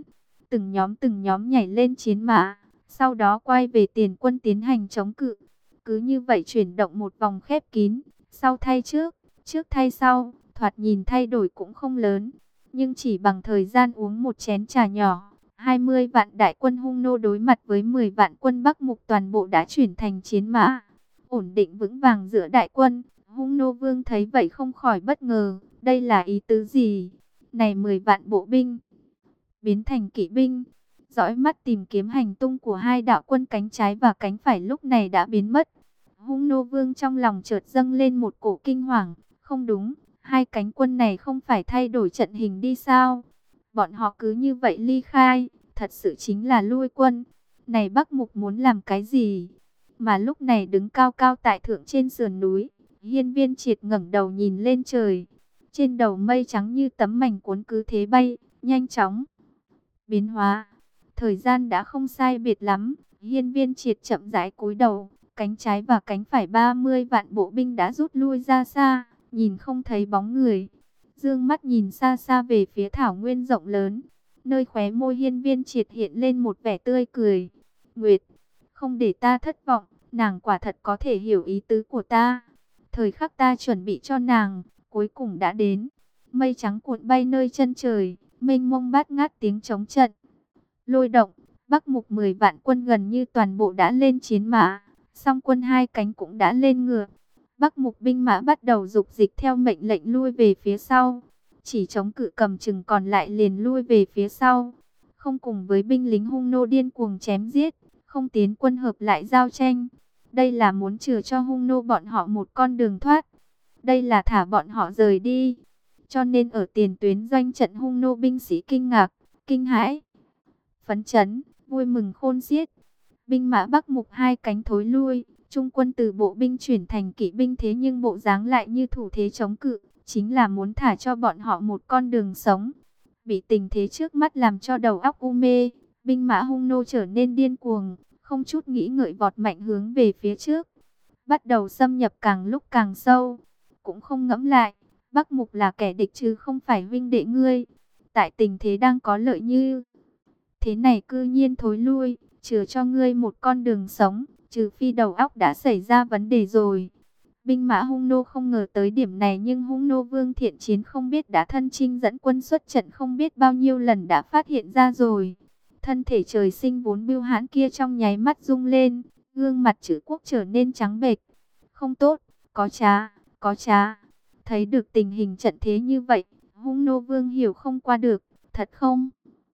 từng nhóm nhảy lên chiến mã, sau đó quay về tiền quân tiến hành chống cự. Cứ như vậy chuyển động một vòng khép kín, sau thay trước, trước thay sau, thoạt nhìn thay đổi cũng không lớn, nhưng chỉ bằng thời gian uống một chén trà nhỏ, 20 vạn đại quân Hung nô đối mặt với 10 vạn quân Bắc Mục toàn bộ đã chuyển thành chiến mã, ổn định vững vàng giữa đại quân. Hung nô vương thấy vậy không khỏi bất ngờ, đây là ý tứ gì? Này 10 vạn bộ binh biến thành kỵ binh, dõi mắt tìm kiếm hành tung của hai đạo quân cánh trái và cánh phải lúc này đã biến mất. Hung nô vương trong lòng chợt dâng lên một cổ kinh hoàng, không đúng, hai cánh quân này không phải thay đổi trận hình đi sao? Bọn họ cứ như vậy ly khai, thật sự chính là lui quân. Này Bắc Mục muốn làm cái gì? Mà lúc này đứng cao cao tại thượng trên sườn núi, Hiên Viên Triệt ngẩng đầu nhìn lên trời. Trên đầu mây trắng như tấm mảnh cuốn cứ thế bay, nhanh chóng biến hóa. Thời gian đã không sai biệt lắm, Hiên Viên Triệt chậm rãi cúi đầu, cánh trái và cánh phải 30 vạn bộ binh đã rút lui ra xa, nhìn không thấy bóng người. Dương mắt nhìn xa xa về phía thảo nguyên rộng lớn, nơi khóe môi Hiên Viên Triệt hiện lên một vẻ tươi cười. Nguyệt, không để ta thất vọng, nàng quả thật có thể hiểu ý tứ của ta. Thời khắc ta chuẩn bị cho nàng, cuối cùng đã đến. Mây trắng cuộn bay nơi chân trời, mênh mông bát ngát tiếng trống trận lôi động. Bắc Mục 10 vạn quân gần như toàn bộ đã lên chiến mã, song quân hai cánh cũng đã lên ngựa. Bắc Mục binh mã bắt đầu dục dịch theo mệnh lệnh lui về phía sau, chỉ chống cự cầm chừng còn lại liền lui về phía sau, không cùng với binh lính Hung nô điên cuồng chém giết, không tiến quân hợp lại giao tranh. Đây là muốn chừa cho Hung nô bọn họ một con đường thoát, đây là thả bọn họ rời đi. Cho nên ở tiền tuyến doanh trận Hung nô binh sĩ kinh ngạc, kinh hãi, phấn chấn, vui mừng khôn xiết. Binh mã Bắc Mục hai cánh thối lui, trung quân từ bộ binh chuyển thành kỵ binh, thế nhưng bộ dáng lại như thủ thế chống cự, chính là muốn thả cho bọn họ một con đường sống. Bị tình thế trước mắt làm cho đầu óc u mê, binh mã Hung nô trở nên điên cuồng, không chút nghĩ ngợi vọt mạnh hướng về phía trước, bắt đầu xâm nhập càng lúc càng sâu, cũng không ngẫm lại, Bắc Mục là kẻ địch chứ không phải huynh đệ ngươi. Tại tình thế đang có lợi như thế này cư nhiên thối lui, chừa cho ngươi một con đường sống, trừ phi đầu óc đã xảy ra vấn đề rồi. Binh mã Hung nô không ngờ tới điểm này, nhưng Hung nô vương Thiện Chiến không biết đã thân chinh dẫn quân xuất trận không biết bao nhiêu lần đã phát hiện ra rồi. Thân thể trời sinh vốn bưu hãn kia trong nháy mắt rung lên, gương mặt chữ quốc trở nên trắng bệch. Không tốt, có trá, có trá. Thấy được tình hình trận thế như vậy, Hung nô vương hiểu không qua được, thật không?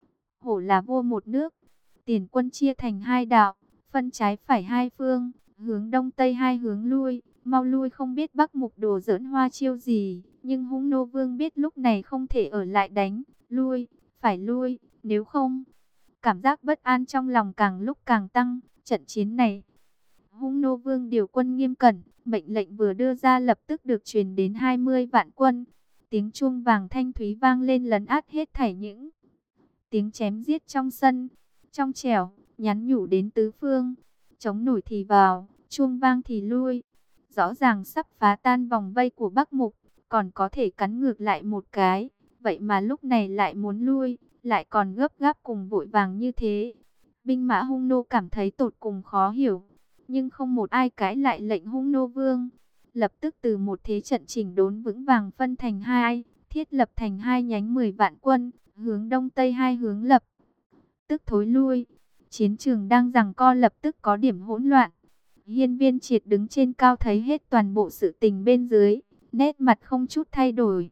Hổ là vua một nước, tiền quân chia thành hai đạo, phân trái phải hai phương, hướng đông tây hai hướng lui, mau lui, không biết Bắc Mục đồ giỡn hoa chiêu gì. Nhưng Hung nô vương biết lúc này không thể ở lại đánh, lui, phải lui, nếu không. Cảm giác bất an trong lòng càng lúc càng tăng, trận chiến này. Hung nô vương điều quân nghiêm cẩn, mệnh lệnh vừa đưa ra lập tức được truyền đến 20 vạn quân. Tiếng chuông vàng thanh thúy vang lên lấn át hết thảy những tiếng chém giết trong sân, trong trẻo, nhắn nhủ đến tứ phương. Chống nổi thì vào, chuông vang thì lui. Rõ ràng sắp phá tan vòng vây của Bắc Mục, còn có thể cắn ngược lại một cái. Vậy mà lúc này lại muốn lui, lại còn gấp gáp cùng vội vàng như thế. Binh mã Hung nô cảm thấy tột cùng khó hiểu, nhưng không một ai cãi lại lệnh Hung nô vương. Lập tức từ một thế trận chỉnh đốn vững vàng phân thành hai, thiết lập thành hai nhánh 10 vạn quân, hướng đông tây hai hướng lập tức thối lui. Chiến trường đang giằng co lập tức có điểm hỗn loạn. Hiên Viên Triệt đứng trên cao thấy hết toàn bộ sự tình bên dưới, nét mặt không chút thay đổi.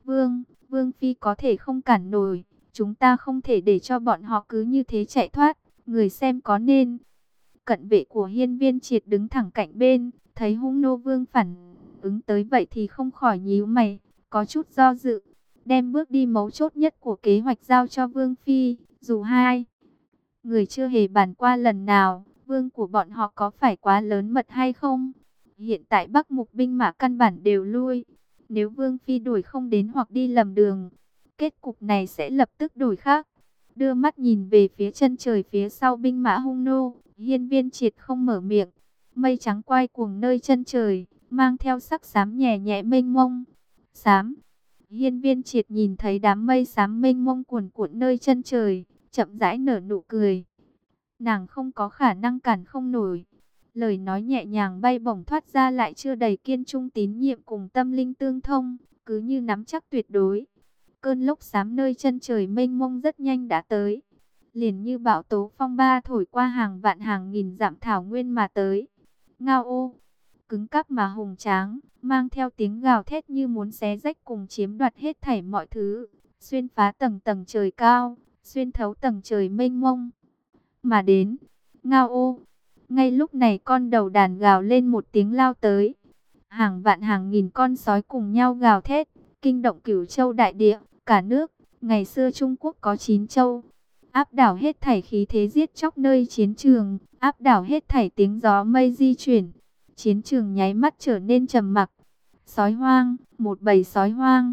Vương phi có thể không cản nổi, chúng ta không thể để cho bọn họ cứ như thế chạy thoát, người xem có nên. Cận vệ của Hiên Viên Triệt đứng thẳng cạnh bên, thấy Hung nô vương phản ứng tới vậy thì không khỏi nhíu mày, có chút do dự, đem bước đi mấu chốt nhất của kế hoạch giao cho Vương Phi. Dù hai người chưa hề bàn qua lần nào, vương của bọn họ có phải quá lớn mật hay không? Hiện tại Bắc Mục binh mã căn bản đều lui. Nếu Vương Phi đuổi không đến hoặc đi lầm đường, kết cục này sẽ lập tức đổi khác. Đưa mắt nhìn về phía chân trời phía sau binh mã hung nô, Hiên Viên Triệt không mở miệng. Mây trắng quay cuồng nơi chân trời, mang theo sắc xám nhẹ nhẹ mênh mông. Xám. Hiên Viên Triệt nhìn thấy đám mây xám mênh mông cuồn cuộn nơi chân trời, chậm rãi nở nụ cười. Nàng không có khả năng cản không nổi. Lời nói nhẹ nhàng bay bổng thoát ra lại chưa đầy kiên trung tín nhiệm cùng tâm linh tương thông, cứ như nắm chắc tuyệt đối. Cơn lốc xám nơi chân trời mênh mông rất nhanh đã tới, liền như bão tố phong ba thổi qua hàng vạn hàng nghìn dặm thảo nguyên mà tới. Ngao ô, cứng cáp mà hùng tráng, mang theo tiếng gào thét như muốn xé rách cùng chiếm đoạt hết thảy mọi thứ, xuyên phá tầng tầng trời cao, xuyên thấu tầng trời mênh mông mà đến. Ngao ô, ngay lúc này con đầu đàn gào lên một tiếng lao tới. Hàng vạn hàng nghìn con sói cùng nhau gào thét, kinh động Cửu Châu đại địa, cả nước. Ngày xưa Trung Quốc có 9 châu, áp đảo hết thảy khí thế giết chóc nơi chiến trường, áp đảo hết thảy tiếng gió mây di chuyển. Chiến trường nháy mắt trở nên trầm mặc. Sói hoang, một bầy sói hoang.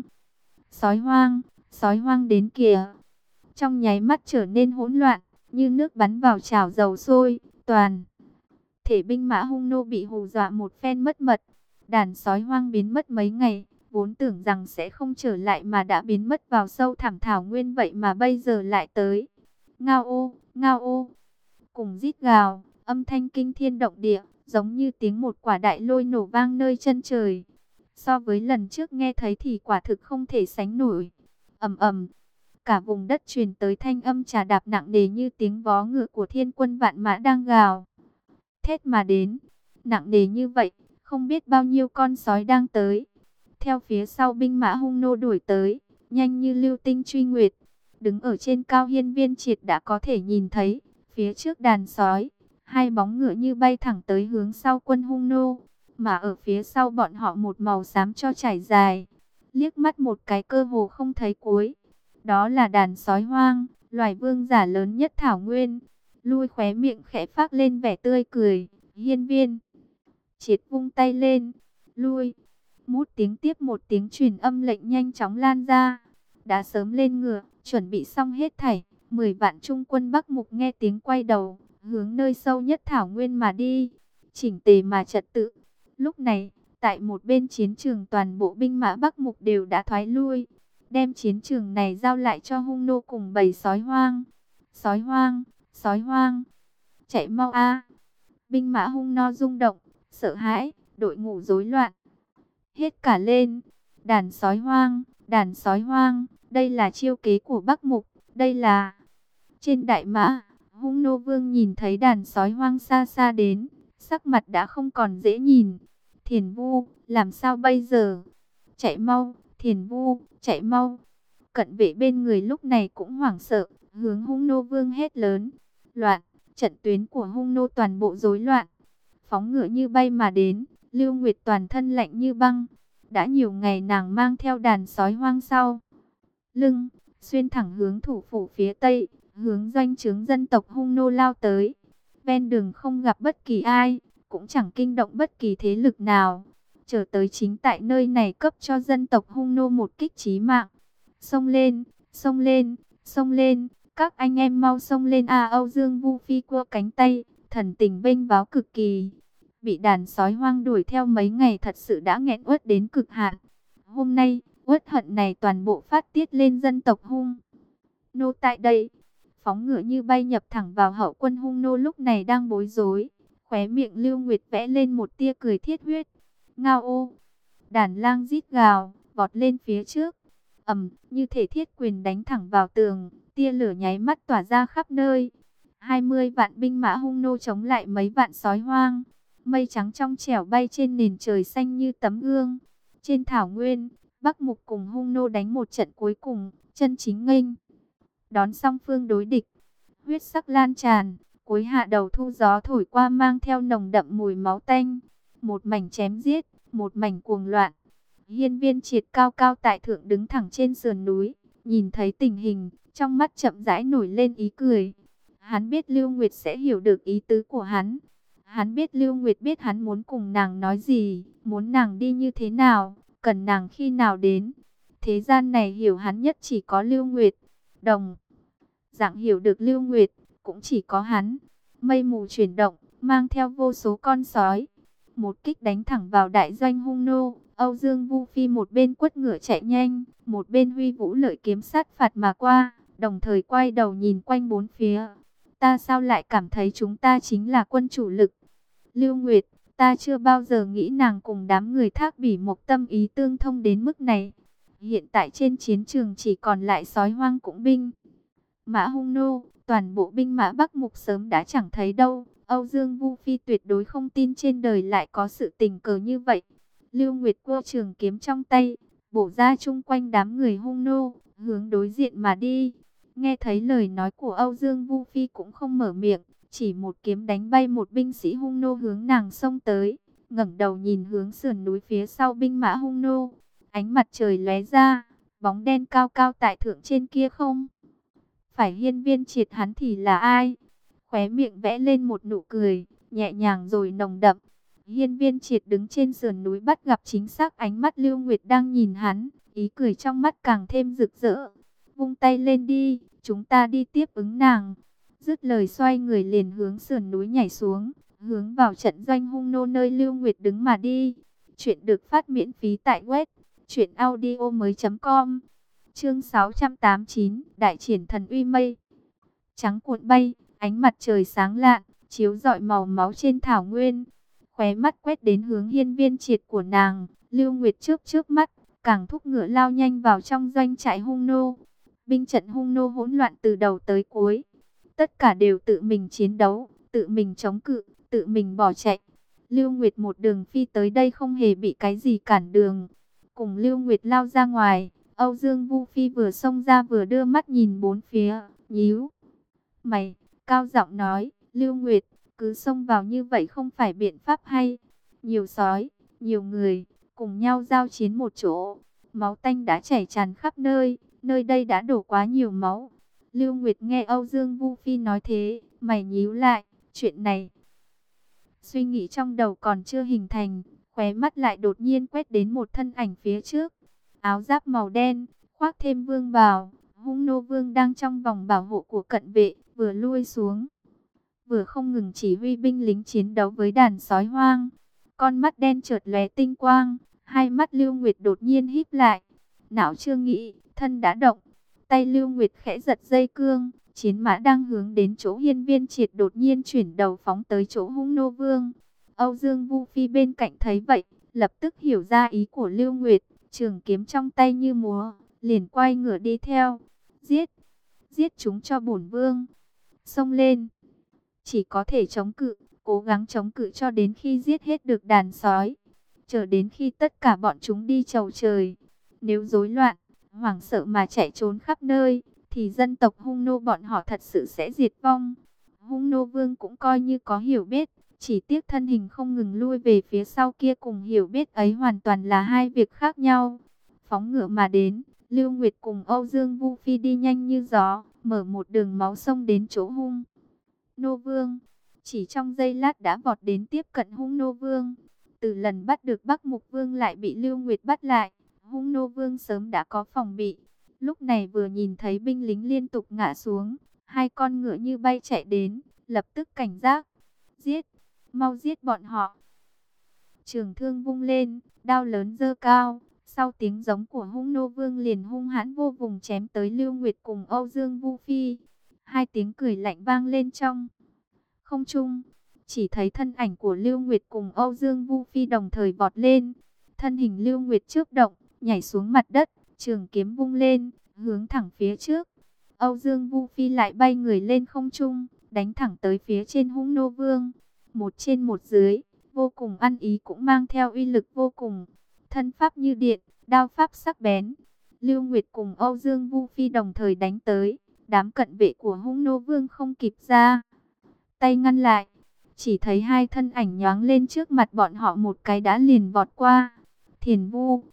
Sói hoang đến kìa. Trong nháy mắt trở nên hỗn loạn, như nước bắn vào chảo dầu sôi, toàn thể binh mã hung nô bị hù dọa một phen mất mật. Đàn sói hoang biến mất mấy ngày, vốn tưởng rằng sẽ không trở lại mà đã biến mất vào sâu thẳm thảo nguyên, vậy mà bây giờ lại tới. Ngao ô, cùng rít gào, âm thanh kinh thiên động địa, giống như tiếng một quả đại lôi nổ vang nơi chân trời. So với lần trước nghe thấy thì quả thực không thể sánh nổi. Ầm ầm, cả vùng đất truyền tới thanh âm chà đạp nặng nề như tiếng vó ngựa của thiên quân vạn mã đang gào thét mà đến. Nặng nề như vậy, không biết bao nhiêu con sói đang tới. Theo phía sau binh mã hung nô đuổi tới, nhanh như lưu tinh truy nguyệt. Đứng ở trên cao Hiên Viên Triệt đã có thể nhìn thấy, phía trước đàn sói, hai bóng ngựa như bay thẳng tới hướng sau quân hung nô. Mà ở phía sau bọn họ một màu xám cho trải dài, liếc mắt một cái cơ hồ không thấy cuối. Đó là đàn sói hoang, loài vương giả lớn nhất thảo nguyên. Lui khóe miệng khẽ phác lên vẻ tươi cười. Hiên Viên Triệt vung tay lên, lui. Một tiếng tiếp một tiếng truyền âm lệnh nhanh chóng lan ra. Đã sớm lên ngựa, chuẩn bị xong hết thảy. 10 vạn trung quân Bắc Mục nghe tiếng quay đầu, hướng nơi sâu nhất thảo nguyên mà đi. Chỉnh tề mà trật tự. Lúc này, tại một bên chiến trường toàn bộ binh mã Bắc Mục đều đã thoái lui. Đem chiến trường này giao lại cho hung nô cùng bầy sói hoang. Sói hoang, sói hoang, chạy mau a! Binh mã hung no rung động, sợ hãi, đội ngũ rối loạn. Hết cả lên, đàn sói hoang, đây là chiêu kế của Bắc Mục, đây là... Trên đại mã, hung nô vương nhìn thấy đàn sói hoang xa xa đến, sắc mặt đã không còn dễ nhìn. Thiền Vu, làm sao bây giờ? Chạy mau, Thiền Vu, chạy mau! Cận vệ bên người lúc này cũng hoảng sợ, hướng hung nô vương hét lớn. Loạn, trận tuyến của hung nô toàn bộ rối loạn. Phóng ngựa như bay mà đến, Lưu Nguyệt toàn thân lạnh như băng. Đã nhiều ngày nàng mang theo đàn sói hoang sau lưng, xuyên thẳng hướng thủ phủ phía tây, hướng doanh trướng dân tộc hung nô lao tới. Ven đường không gặp bất kỳ ai, cũng chẳng kinh động bất kỳ thế lực nào. Trở tới chính tại nơi này cấp cho dân tộc hung nô một kích chí mạng. Xông lên, xông lên, xông lên, các anh em mau xông lên a! Âu Dương Vu Phi cua cánh tay, thần tình vênh váo cực kỳ. Bị đàn sói hoang đuổi theo mấy ngày thật sự đã nghẹn uất đến cực hạn. Hôm nay, uất hận này toàn bộ phát tiết lên dân tộc hung nô tại đây. Phóng ngựa như bay nhập thẳng vào hậu quân hung nô lúc này đang bối rối. Khóe miệng Lưu Nguyệt vẽ lên một tia cười thiết huyết. Ngao ô! Đàn lang rít gào, vọt lên phía trước. Như thể thiết quyền đánh thẳng vào tường, tia lửa nháy mắt tỏa ra khắp nơi. 20 vạn binh mã hung nô chống lại mấy vạn sói hoang. Mây trắng trong trẻo bay trên nền trời xanh như tấm gương. Trên thảo nguyên, Bắc Mục cùng hung nô đánh một trận cuối cùng, chân chính nghênh đón song phương đối địch. Huyết sắc lan tràn, cuối hạ đầu thu gió thổi qua mang theo nồng đậm mùi máu tanh. Một mảnh chém giết, một mảnh cuồng loạn. Hiên Viên Triệt cao cao tại thượng đứng thẳng trên sườn núi, nhìn thấy tình hình, trong mắt chậm rãi nổi lên ý cười. Hắn biết Lưu Nguyệt sẽ hiểu được ý tứ của hắn. Hắn biết Lưu Nguyệt biết hắn muốn cùng nàng nói gì, muốn nàng đi như thế nào, cần nàng khi nào đến. Thế gian này hiểu hắn nhất chỉ có Lưu Nguyệt. Đồng dạng hiểu được Lưu Nguyệt, cũng chỉ có hắn. Mây mù chuyển động, mang theo vô số con sói. Một kích đánh thẳng vào đại doanh hung nô. Âu Dương Vu Phi một bên quất ngựa chạy nhanh, một bên huy vũ lợi kiếm sát phạt mà qua, đồng thời quay đầu nhìn quanh bốn phía. Ta sao lại cảm thấy chúng ta chính là quân chủ lực? Lưu Nguyệt, ta chưa bao giờ nghĩ nàng cùng đám người Thác Bỉ Mộc tâm ý tương thông đến mức này. Hiện tại trên chiến trường chỉ còn lại sói hoang cũng binh mã hung nô, toàn bộ binh mã Bắc Mục sớm đã chẳng thấy đâu. Âu Dương Vu Phi tuyệt đối không tin trên đời lại có sự tình cờ như vậy. Lưu Nguyệt quơ trường kiếm trong tay, bổ ra chung quanh đám người hung nô, hướng đối diện mà đi. Nghe thấy lời nói của Âu Dương Vu Phi cũng không mở miệng, chỉ một kiếm đánh bay một binh sĩ hung nô hướng nàng xông tới. Ngẩng đầu nhìn hướng sườn núi phía sau binh mã hung nô, ánh mặt trời lóe ra, bóng đen cao cao tại thượng trên kia không phải Hiên Viên Triệt hắn thì là ai? Khóe miệng vẽ lên một nụ cười, nhẹ nhàng rồi nồng đậm. Hiên Viên Triệt đứng trên sườn núi bắt gặp chính xác ánh mắt Lưu Nguyệt đang nhìn hắn, ý cười trong mắt càng thêm rực rỡ. Vung tay lên đi, chúng ta đi tiếp ứng nàng. Dứt lời xoay người liền hướng sườn núi nhảy xuống, hướng vào trận doanh hung nô nơi Lưu Nguyệt đứng mà đi. Chuyện được phát miễn phí tại web truyệnaudiomoi.com. Chương 689, Đại triển thần uy mây trắng cuộn bay, ánh mặt trời sáng lạn, chiếu rọi màu máu trên thảo nguyên. Khóe mắt quét đến hướng Hiên Viên Triệt của nàng, Lưu Nguyệt trước mắt, càng thúc ngựa lao nhanh vào trong doanh trại hung nô. Binh trận hung nô hỗn loạn từ đầu tới cuối. Tất cả đều tự mình chiến đấu, tự mình chống cự, tự mình bỏ chạy. Lưu Nguyệt một đường phi tới đây không hề bị cái gì cản đường. Cùng Lưu Nguyệt lao ra ngoài, Âu Dương Vu Phi vừa xông ra vừa đưa mắt nhìn bốn phía, nhíu mày, cao giọng nói, Lưu Nguyệt, cứ xông vào như vậy không phải biện pháp hay. Nhiều sói, nhiều người, cùng nhau giao chiến một chỗ, máu tanh đã chảy tràn khắp nơi, nơi đây đã đổ quá nhiều máu. Lưu Nguyệt nghe Âu Dương Vu Phi nói thế, mày nhíu lại, chuyện này. Suy nghĩ trong đầu còn chưa hình thành, khóe mắt lại đột nhiên quét đến một thân ảnh phía trước. Áo giáp màu đen, khoác thêm vương bào, hung nô vương đang trong vòng bảo hộ của cận vệ, vừa lui xuống, vừa không ngừng chỉ huy binh lính chiến đấu với đàn sói hoang. Con mắt đen chợt lóe tinh quang, hai mắt Lưu Nguyệt đột nhiên híp lại. Não chưa nghĩ, thân đã động, tay Lưu Nguyệt khẽ giật dây cương, chiến mã đang hướng đến chỗ Hiên Viên Triệt đột nhiên chuyển đầu phóng tới chỗ hung nô vương. Âu Dương Vu Phi bên cạnh thấy vậy, lập tức hiểu ra ý của Lưu Nguyệt, trường kiếm trong tay như múa, liền quay ngựa đi theo. Giết, giết chúng cho bổn vương. Xông lên, chỉ có thể chống cự, cố gắng chống cự cho đến khi giết hết được đàn sói, chờ đến khi tất cả bọn chúng đi chầu trời. Nếu rối loạn, hoảng sợ mà chạy trốn khắp nơi, thì dân tộc hung nô bọn họ thật sự sẽ diệt vong. Hung nô vương cũng coi như có hiểu biết, chỉ tiếc thân hình không ngừng lui về phía sau kia cùng hiểu biết ấy hoàn toàn là hai việc khác nhau. Phóng ngựa mà đến, Lưu Nguyệt cùng Âu Dương Vu Phi đi nhanh như gió, mở một đường máu sông đến chỗ hung nô vương. Chỉ trong giây lát đã vọt đến tiếp cận hung nô vương. Từ lần bắt được Bắc Mục Vương lại bị Lưu Nguyệt bắt lại, hung nô vương sớm đã có phòng bị. Lúc này vừa nhìn thấy binh lính liên tục ngã xuống, hai con ngựa như bay chạy đến, lập tức cảnh giác. Giết, mau giết bọn họ. Trường thương vung lên, đao lớn giơ cao. Sau tiếng giống của hung nô vương liền hung hãn vô vùng chém tới Lưu Nguyệt cùng Âu Dương Vu Phi. Hai tiếng cười lạnh vang lên trong không trung. Chỉ thấy thân ảnh của Lưu Nguyệt cùng Âu Dương Vu Phi đồng thời vọt lên. Thân hình Lưu Nguyệt chớp động, nhảy xuống mặt đất, trường kiếm vung lên, hướng thẳng phía trước. Âu Dương Vu Phi lại bay người lên không trung, đánh thẳng tới phía trên hung nô vương. Một trên một dưới, vô cùng ăn ý cũng mang theo uy lực vô cùng. Thân pháp như điện, đao pháp sắc bén. Lưu Nguyệt cùng Âu Dương Vu Phi đồng thời đánh tới. Đám cận vệ của hung nô vương không kịp ra tay ngăn lại. chỉ thấy hai thân ảnh nhoáng lên trước mặt bọn họ, một cái đã liền vọt qua. Thiền Vu,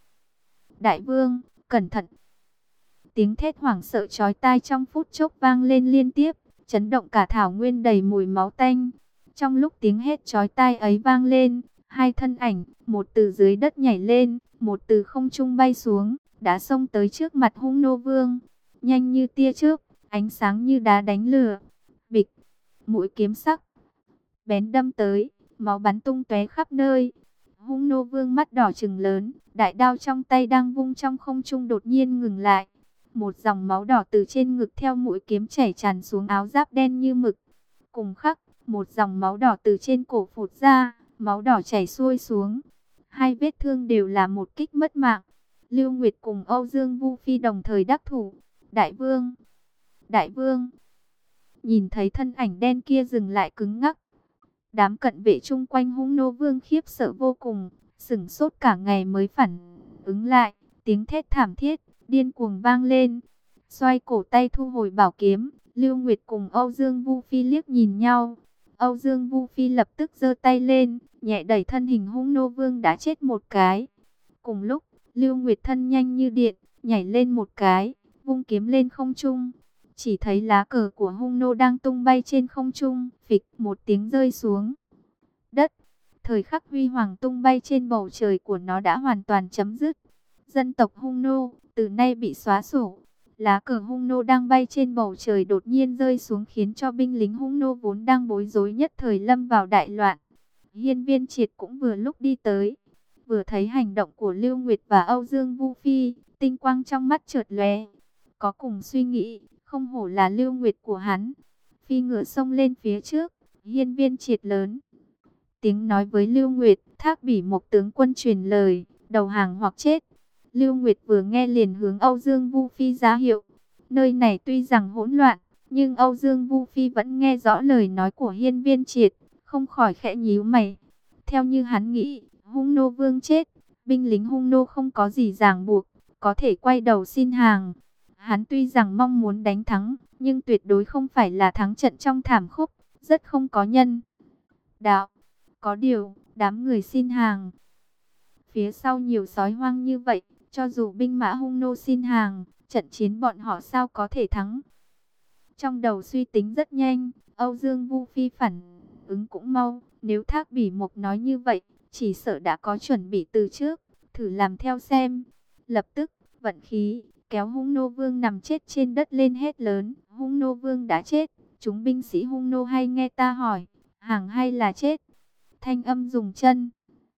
đại vương, cẩn thận! Tiếng thét hoảng sợ chói tai trong phút chốc vang lên liên tiếp, chấn động cả thảo nguyên đầy mùi máu tanh. Trong lúc tiếng hét chói tai ấy vang lên, hai thân ảnh, một từ dưới đất nhảy lên, một từ không trung bay xuống, đã xông tới trước mặt Hung Nô Vương. Nhanh như tia chớp, ánh sáng như đá đánh lửa. Bịch, mũi kiếm sắc bén đâm tới, máu bắn tung tóe khắp nơi. Hung Nô Vương mắt đỏ trừng lớn, đại đao trong tay đang vung trong không trung đột nhiên ngừng lại. Một dòng máu đỏ từ trên ngực theo mũi kiếm chảy tràn xuống áo giáp đen như mực. Cùng khắc, một dòng máu đỏ từ trên cổ phụt ra, máu đỏ chảy xuôi xuống. Hai vết thương đều là một kích mất mạng. Lưu Nguyệt cùng Âu Dương Vu Phi đồng thời đắc thủ. Đại vương! Đại vương! Nhìn thấy thân ảnh đen kia dừng lại cứng ngắc. Đám cận vệ chung quanh Hung Nô Vương khiếp sợ vô cùng, sửng sốt cả ngày mới phản ứng lại. Tiếng thét thảm thiết, điên cuồng vang lên. Xoay cổ tay thu hồi bảo kiếm, Lưu Nguyệt cùng Âu Dương Vu Phi liếc nhìn nhau. Âu Dương Vu Phi lập tức giơ tay lên, nhẹ đẩy thân hình Hung Nô Vương đã chết một cái. Cùng lúc, Lưu Nguyệt thân nhanh như điện, nhảy lên một cái, vung kiếm lên không trung. Chỉ thấy lá cờ của Hung Nô đang tung bay trên không trung, phịch một tiếng rơi xuống đất. Thời khắc huy hoàng tung bay trên bầu trời của nó đã hoàn toàn chấm dứt. Dân tộc Hung Nô từ nay bị xóa sổ. Lá cờ Hung Nô đang bay trên bầu trời đột nhiên rơi xuống, khiến cho binh lính Hung Nô vốn đang bối rối nhất thời lâm vào đại loạn. Hiên Viên Triệt cũng vừa lúc đi tới, vừa thấy hành động của Lưu Nguyệt và Âu Dương Vu Phi, tinh quang trong mắt chợt lóe, có cùng suy nghĩ, không hổ là Lưu Nguyệt của hắn. Phi ngựa xông lên phía trước, Hiên Viên Triệt lớn tiếng nói với Lưu Nguyệt, Thác Bỉ Mộc tướng quân truyền lời, đầu hàng hoặc chết. Lưu Nguyệt vừa nghe liền hướng Âu Dương Vu Phi ra hiệu. Nơi này tuy rằng hỗn loạn, nhưng Âu Dương Vu Phi vẫn nghe rõ lời nói của Hiên Viên Triệt, không khỏi khẽ nhíu mày. Theo như hắn nghĩ, Hung Nô Vương chết, binh lính Hung Nô không có gì ràng buộc, có thể quay đầu xin hàng. Hắn tuy rằng mong muốn đánh thắng, nhưng tuyệt đối không phải là thắng trận trong thảm khốc, rất không có nhân đạo. Có điều, đám người xin hàng, phía sau nhiều sói hoang như vậy, cho dù binh mã Hung Nô xin hàng, trận chiến bọn họ sao có thể thắng. Trong đầu suy tính rất nhanh, Âu Dương Vu Phi phản ứng cũng mau. Nếu Thác Bỉ Mộc nói như vậy, chỉ sợ đã có chuẩn bị từ trước, thử làm theo xem. Lập tức, vận khí, kéo Hung Nô Vương nằm chết trên đất lên hét lớn. Hung Nô Vương đã chết, chúng binh sĩ Hung Nô hay nghe ta hỏi, hàng hay là chết? Thanh âm dùng chân